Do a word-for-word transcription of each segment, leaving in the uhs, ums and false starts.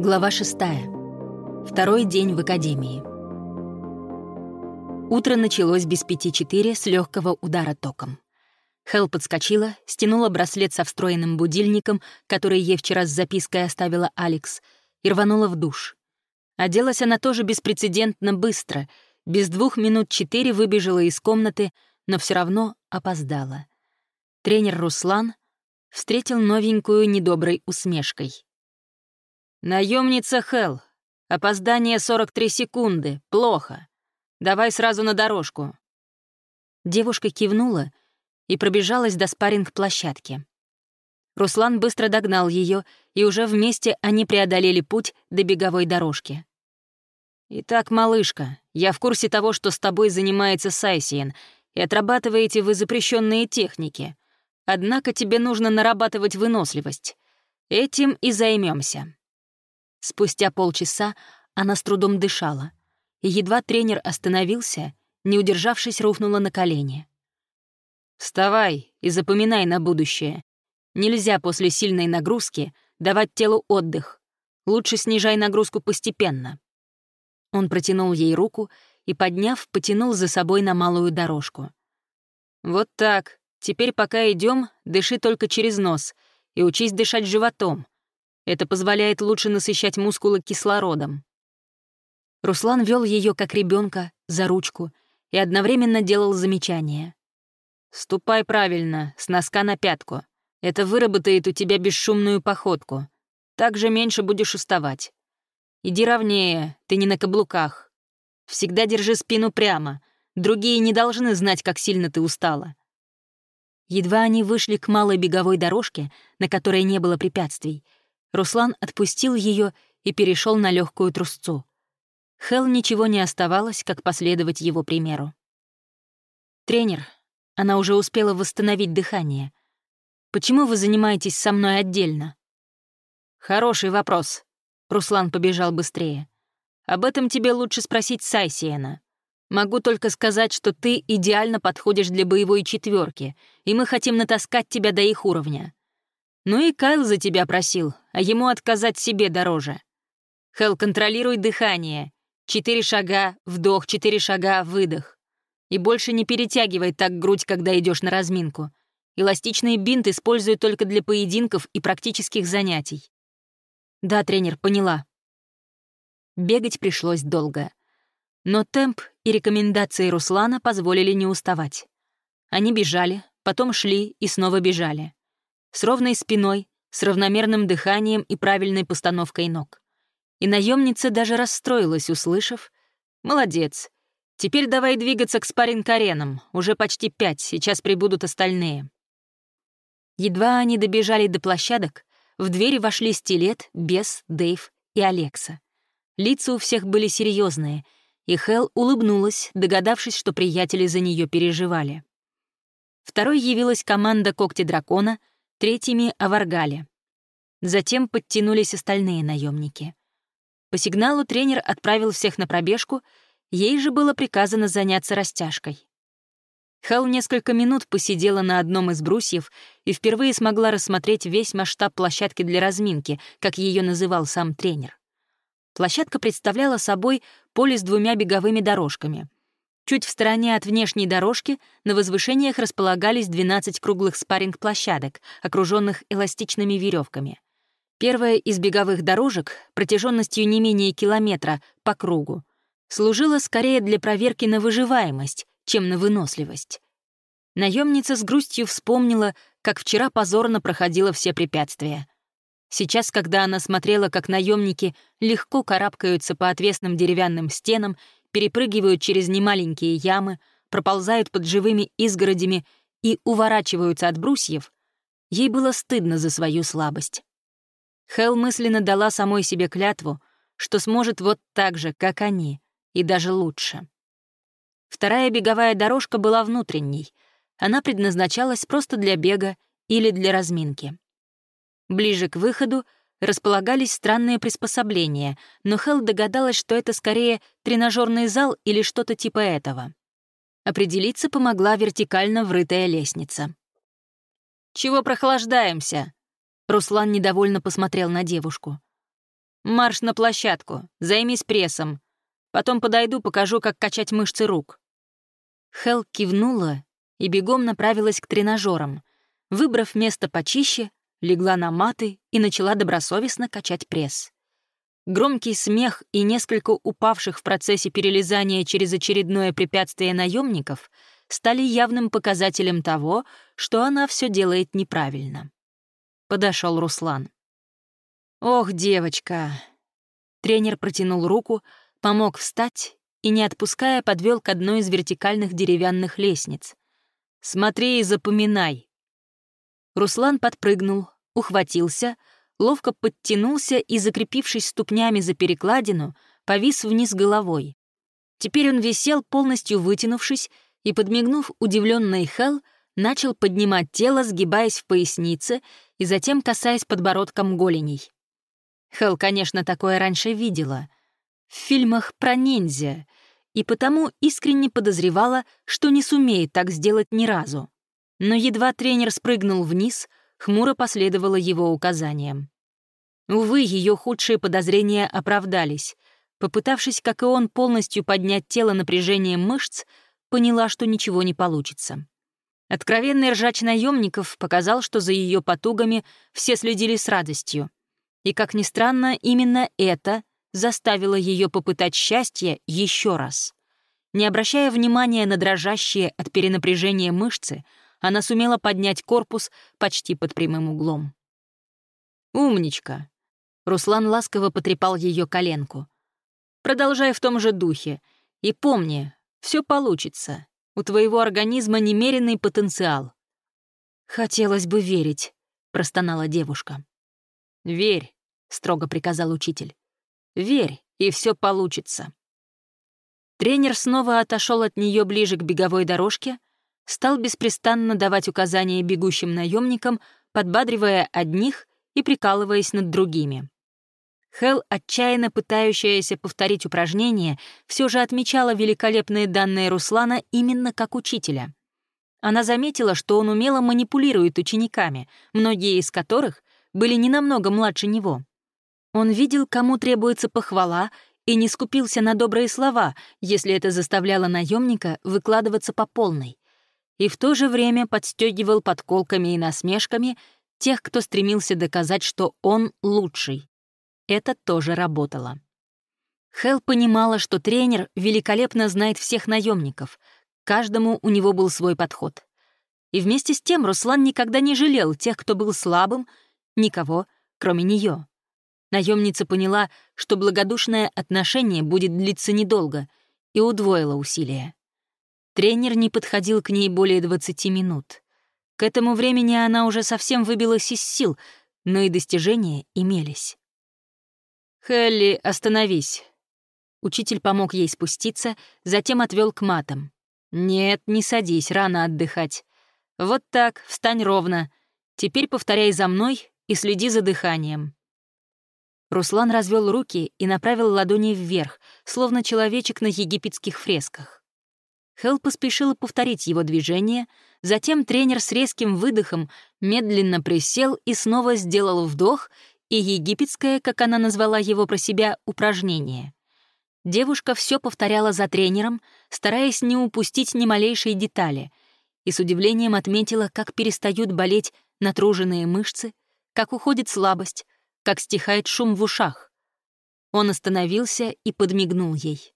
Глава шестая. Второй день в академии. Утро началось без пяти четыре с легкого удара током. Хелл подскочила, стянула браслет со встроенным будильником, который ей вчера с запиской оставила Алекс, и рванула в душ. Оделась она тоже беспрецедентно быстро, без двух минут четыре выбежала из комнаты, но все равно опоздала. Тренер Руслан встретил новенькую недоброй усмешкой. «Наемница Хелл, опоздание сорок три секунды, плохо. Давай сразу на дорожку». Девушка кивнула и пробежалась до спарринг-площадки. Руслан быстро догнал ее, и уже вместе они преодолели путь до беговой дорожки. «Итак, малышка, я в курсе того, что с тобой занимается Сайсиен, и отрабатываете вы запрещенные техники. Однако тебе нужно нарабатывать выносливость. Этим и займемся. Спустя полчаса она с трудом дышала, и едва тренер остановился, не удержавшись, рухнула на колени. «Вставай и запоминай на будущее. Нельзя после сильной нагрузки давать телу отдых. Лучше снижай нагрузку постепенно». Он протянул ей руку и, подняв, потянул за собой на малую дорожку. «Вот так. Теперь, пока идем, дыши только через нос и учись дышать животом. Это позволяет лучше насыщать мускулы кислородом». Руслан вел ее как ребенка за ручку и одновременно делал замечания. «Ступай правильно, с носка на пятку. Это выработает у тебя бесшумную походку. Так же меньше будешь уставать. Иди ровнее, ты не на каблуках. Всегда держи спину прямо. Другие не должны знать, как сильно ты устала». Едва они вышли к малой беговой дорожке, на которой не было препятствий, Руслан отпустил ее и перешел на легкую трусцу. Хелл ничего не оставалось, как последовать его примеру. «Тренер», она уже успела восстановить дыхание, «почему вы занимаетесь со мной отдельно?» «Хороший вопрос», — Руслан побежал быстрее. «Об этом тебе лучше спросить Сайсиена. Могу только сказать, что ты идеально подходишь для боевой четверки, и мы хотим натаскать тебя до их уровня. Ну и Кайл за тебя просил, а ему отказать себе дороже. Хелл, контролируй дыхание. Четыре шага, вдох, четыре шага, выдох. И больше не перетягивай так грудь, когда идешь на разминку. Эластичный бинт используй только для поединков и практических занятий». «Да, тренер, поняла». Бегать пришлось долго. Но темп и рекомендации Руслана позволили не уставать. Они бежали, потом шли и снова бежали. С ровной спиной, с равномерным дыханием и правильной постановкой ног. И наемница даже расстроилась, услышав: «Молодец. Теперь давай двигаться к спарринг-аренам. Уже почти пять, сейчас прибудут остальные». Едва они добежали до площадок, в двери вошли Стилет, Бес, Дэйв и Алекса. Лица у всех были серьезные, и Хелл улыбнулась, догадавшись, что приятели за нее переживали. Второй явилась команда Когти Дракона, третьими — Аваргали. Затем подтянулись остальные наемники. По сигналу тренер отправил всех на пробежку, ей же было приказано заняться растяжкой. Хелл несколько минут посидела на одном из брусьев и впервые смогла рассмотреть весь масштаб площадки для разминки, как ее называл сам тренер. Площадка представляла собой поле с двумя беговыми дорожками. Чуть в стороне от внешней дорожки на возвышениях располагались двенадцать круглых спарринг-площадок, окруженных эластичными веревками. Первая из беговых дорожек, протяженностью не менее километра по кругу, служила скорее для проверки на выживаемость, чем на выносливость. Наемница с грустью вспомнила, как вчера позорно проходила все препятствия. Сейчас, когда она смотрела, как наемники легко карабкаются по отвесным деревянным стенам, перепрыгивают через немаленькие ямы, проползают под живыми изгородями и уворачиваются от брусьев, ей было стыдно за свою слабость. Хелл мысленно дала самой себе клятву, что сможет вот так же, как они, и даже лучше. Вторая беговая дорожка была внутренней. Она предназначалась просто для бега или для разминки. Ближе к выходу располагались странные приспособления, но Хелл догадалась, что это скорее тренажерный зал или что-то типа этого. Определиться помогла вертикально врытая лестница. «Чего прохлаждаемся?» Руслан недовольно посмотрел на девушку. Марш на площадку, займись прессом. Потом подойду, покажу, как качать мышцы рук». Хелл кивнула и бегом направилась к тренажерам. Выбрав место почище, легла на маты и начала добросовестно качать пресс. Громкий смех и несколько упавших в процессе перелезания через очередное препятствие наемников стали явным показателем того, что она все делает неправильно. Подошел Руслан. «Ох, девочка!» Тренер протянул руку, помог встать и, не отпуская, подвел к одной из вертикальных деревянных лестниц. «Смотри и запоминай». Руслан подпрыгнул, ухватился, ловко подтянулся и, закрепившись ступнями за перекладину, повис вниз головой. Теперь он висел, полностью вытянувшись, и, подмигнув удивленный Хелл, начал поднимать тело, сгибаясь в пояснице и затем касаясь подбородком голеней. Хелл, конечно, такое раньше видела. В фильмах про ниндзя, и потому искренне подозревала, что не сумеет так сделать ни разу. Но едва тренер спрыгнул вниз, хмуро последовала его указаниям. Увы, ее худшие подозрения оправдались. Попытавшись, как и он, полностью поднять тело напряжением мышц, поняла, что ничего не получится. Откровенный ржач наемников показал, что за ее потугами все следили с радостью. И, как ни странно, именно это заставило ее попытать счастье еще раз. Не обращая внимания на дрожащие от перенапряжения мышцы, она сумела поднять корпус почти под прямым углом. «Умничка!» Руслан ласково потрепал ее коленку. «Продолжай в том же духе. И помни, все получится. У твоего организма немеренный потенциал». «Хотелось бы верить», — простонала девушка. «Верь», — строго приказал учитель. «Верь, и все получится». Тренер снова отошел от нее ближе к беговой дорожке, стал беспрестанно давать указания бегущим наемникам, подбадривая одних и прикалываясь над другими. Хелл, отчаянно пытающаяся повторить упражнение, все же отмечала великолепные данные Руслана именно как учителя. Она заметила, что он умело манипулирует учениками, многие из которых были не намного младше него. Он видел, кому требуется похвала, и не скупился на добрые слова, если это заставляло наемника выкладываться по полной. И в то же время подстегивал подколками и насмешками тех, кто стремился доказать, что он лучший. Это тоже работало. Хелл понимала, что тренер великолепно знает всех наемников, каждому у него был свой подход. И вместе с тем Руслан никогда не жалел тех, кто был слабым, никого, кроме нее. Наемница поняла, что благодушное отношение будет длиться недолго, и удвоила усилия. Тренер не подходил к ней более двадцати минут. К этому времени она уже совсем выбилась из сил, но и достижения имелись. «Хелли, остановись». Учитель помог ей спуститься, затем отвел к матам. «Нет, не садись, рано отдыхать. Вот так, встань ровно. Теперь повторяй за мной и следи за дыханием». Руслан развел руки и направил ладони вверх, словно человечек на египетских фресках. Хелл поспешила повторить его движение, затем тренер с резким выдохом медленно присел и снова сделал вдох и египетское, как она назвала его про себя, упражнение. Девушка все повторяла за тренером, стараясь не упустить ни малейшей детали, и с удивлением отметила, как перестают болеть натруженные мышцы, как уходит слабость, как стихает шум в ушах. Он остановился и подмигнул ей.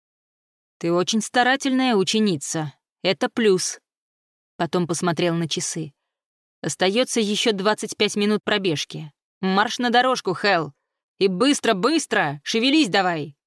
«Ты очень старательная ученица. Это плюс». Потом посмотрел на часы. «Остается еще двадцать пять минут пробежки. Марш на дорожку, Хелл. И быстро-быстро! Шевелись давай!»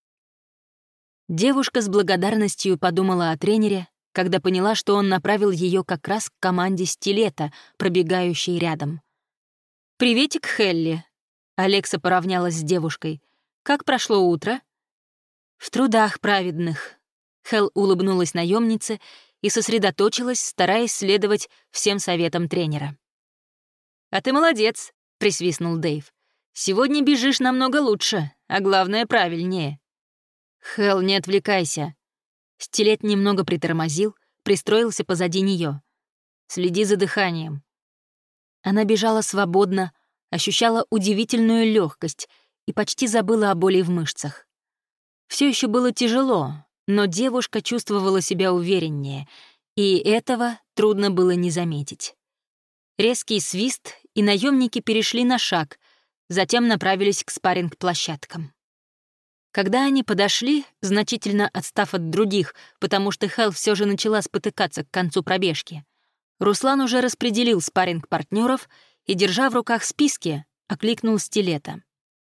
Девушка с благодарностью подумала о тренере, когда поняла, что он направил ее как раз к команде стилета, пробегающей рядом. «Приветик, Хелли!» Алекса поравнялась с девушкой. «Как прошло утро?» «В трудах праведных». Хелл улыбнулась наемнице и сосредоточилась, стараясь следовать всем советам тренера. «А ты молодец», — присвистнул Дэйв. «Сегодня бежишь намного лучше, а главное, правильнее». «Хелл, не отвлекайся». Стилет немного притормозил, пристроился позади нее. «Следи за дыханием». Она бежала свободно, ощущала удивительную легкость и почти забыла о боли в мышцах. Все еще было тяжело, но девушка чувствовала себя увереннее, и этого трудно было не заметить. Резкий свист, и наемники перешли на шаг, затем направились к спарринг-площадкам. Когда они подошли, значительно отстав от других, потому что Хелл все же начала спотыкаться к концу пробежки, Руслан уже распределил спарринг-партнеров и, держа в руках списки, окликнул Стилета.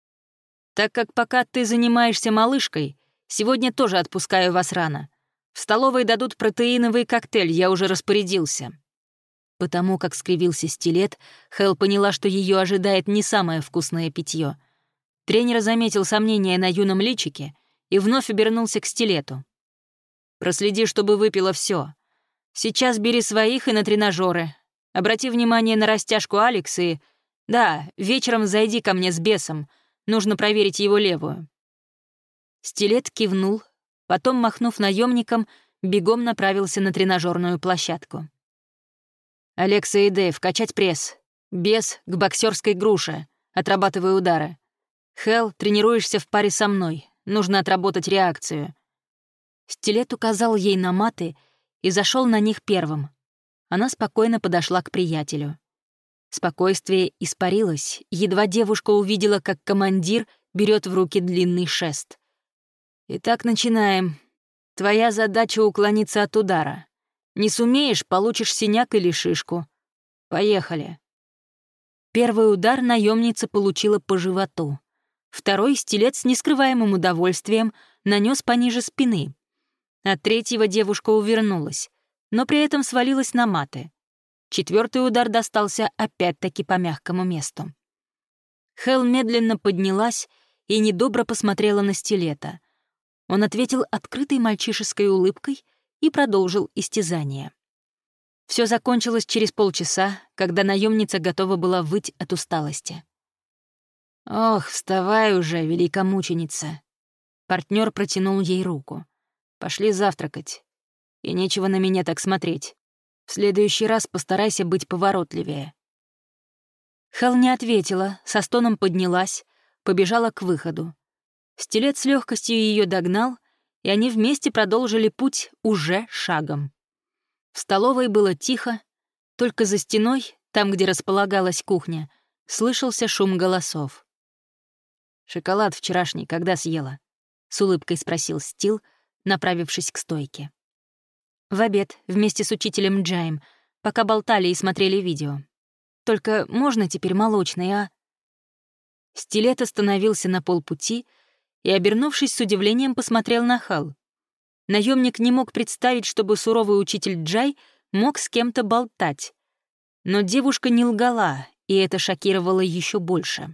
«Так как пока ты занимаешься малышкой, сегодня тоже отпускаю вас рано. В столовой дадут протеиновый коктейль, я уже распорядился». Потому как скривился Стилет, Хелл поняла, что ее ожидает не самое вкусное питье. Тренер заметил сомнения на юном личике и вновь обернулся к Стилету. «Проследи, чтобы выпила все. Сейчас бери своих и на тренажеры. Обрати внимание на растяжку Алекс и... Да, вечером зайди ко мне с бесом. Нужно проверить его левую». Стилет кивнул, потом, махнув наемником, бегом направился на тренажерную площадку. «Алекса и Дэйв, качать пресс. Бес к боксерской груше. Отрабатывай удары. Хелл, тренируешься в паре со мной. Нужно отработать реакцию». Стилет указал ей на маты и зашел на них первым. Она спокойно подошла к приятелю. Спокойствие испарилось, едва девушка увидела, как командир берет в руки длинный шест. «Итак, начинаем. Твоя задача — уклониться от удара. Не сумеешь — получишь синяк или шишку. Поехали». Первый удар наемница получила по животу. Второй Стилет с нескрываемым удовольствием нанес пониже спины. От третьего девушка увернулась, но при этом свалилась на маты. Четвертый удар достался опять-таки по мягкому месту. Хелл медленно поднялась и недобро посмотрела на Стилета. Он ответил открытой мальчишеской улыбкой и продолжил истязание. Все закончилось через полчаса, когда наемница готова была выть от усталости. «Ох, вставай уже, великомученица!» Партнер протянул ей руку. «Пошли завтракать. И нечего на меня так смотреть. В следующий раз постарайся быть поворотливее». Хелл не ответила, со стоном поднялась, побежала к выходу. Стилет с легкостью ее догнал, и они вместе продолжили путь уже шагом. В столовой было тихо, только за стеной, там, где располагалась кухня, слышался шум голосов. «Шоколад вчерашний когда съела?» — с улыбкой спросил Стил, направившись к стойке. «В обед, вместе с учителем Джаем, пока болтали и смотрели видео. Только можно теперь молочный, а?» Стилет остановился на полпути и, обернувшись с удивлением, посмотрел на Хелл. Наемник не мог представить, чтобы суровый учитель Джай мог с кем-то болтать. Но девушка не лгала, и это шокировало еще больше.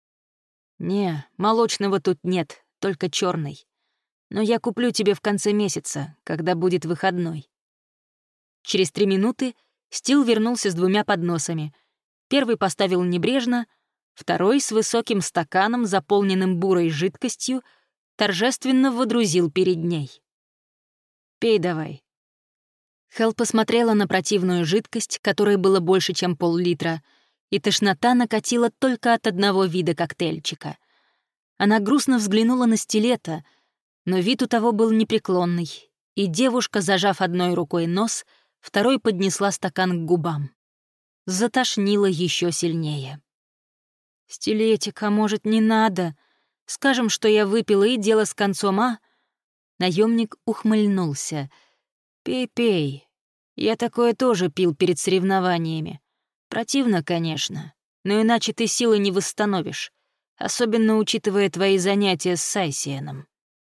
«Не, молочного тут нет, только черный. Но я куплю тебе в конце месяца, когда будет выходной». Через три минуты Стил вернулся с двумя подносами. Первый поставил небрежно, второй с высоким стаканом, заполненным бурой жидкостью, торжественно водрузил перед ней. «Пей давай». Хелл посмотрела на противную жидкость, которой было больше, чем пол-литра, и тошнота накатила только от одного вида коктейльчика. Она грустно взглянула на Стилета, но вид у того был непреклонный, и девушка, зажав одной рукой нос, второй поднесла стакан к губам. Затошнило еще сильнее. «Стилетик, а может, не надо? Скажем, что я выпила, и дело с концом, а?» Наемник ухмыльнулся. «Пей, пей. Я такое тоже пил перед соревнованиями. Противно, конечно, но иначе ты силы не восстановишь, особенно учитывая твои занятия с Сайсиеном».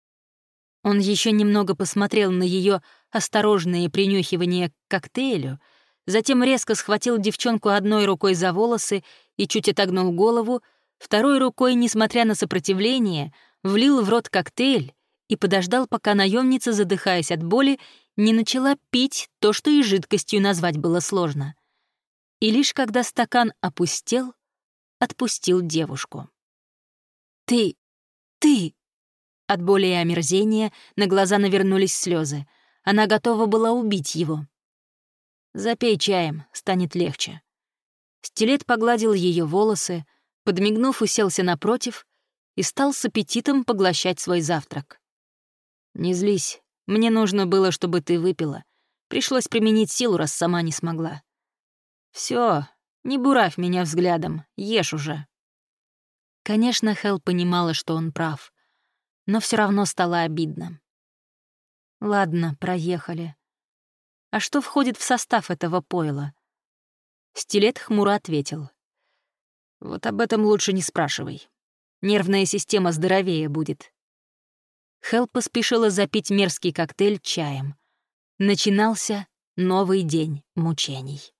Он еще немного посмотрел на ее осторожные принюхивания к коктейлю, затем резко схватил девчонку одной рукой за волосы и чуть отогнул голову, второй рукой, несмотря на сопротивление, влил в рот коктейль и подождал, пока наемница, задыхаясь от боли, не начала пить то, что и жидкостью назвать было сложно. И лишь когда стакан опустел, отпустил девушку. «Ты... ты...» От боли и омерзения на глаза навернулись слезы. Она готова была убить его. «Запей чаем, станет легче». Стилет погладил ее волосы, подмигнув, уселся напротив и стал с аппетитом поглощать свой завтрак. «Не злись, мне нужно было, чтобы ты выпила. Пришлось применить силу, раз сама не смогла. Все, не буравь меня взглядом, ешь уже». Конечно, Хелл понимала, что он прав, но все равно стало обидно. Ладно, проехали. А что входит в состав этого пойла? Стилет хмуро ответил. Вот об этом лучше не спрашивай. Нервная система здоровее будет. Хелл поспешила запить мерзкий коктейль чаем. Начинался новый день мучений.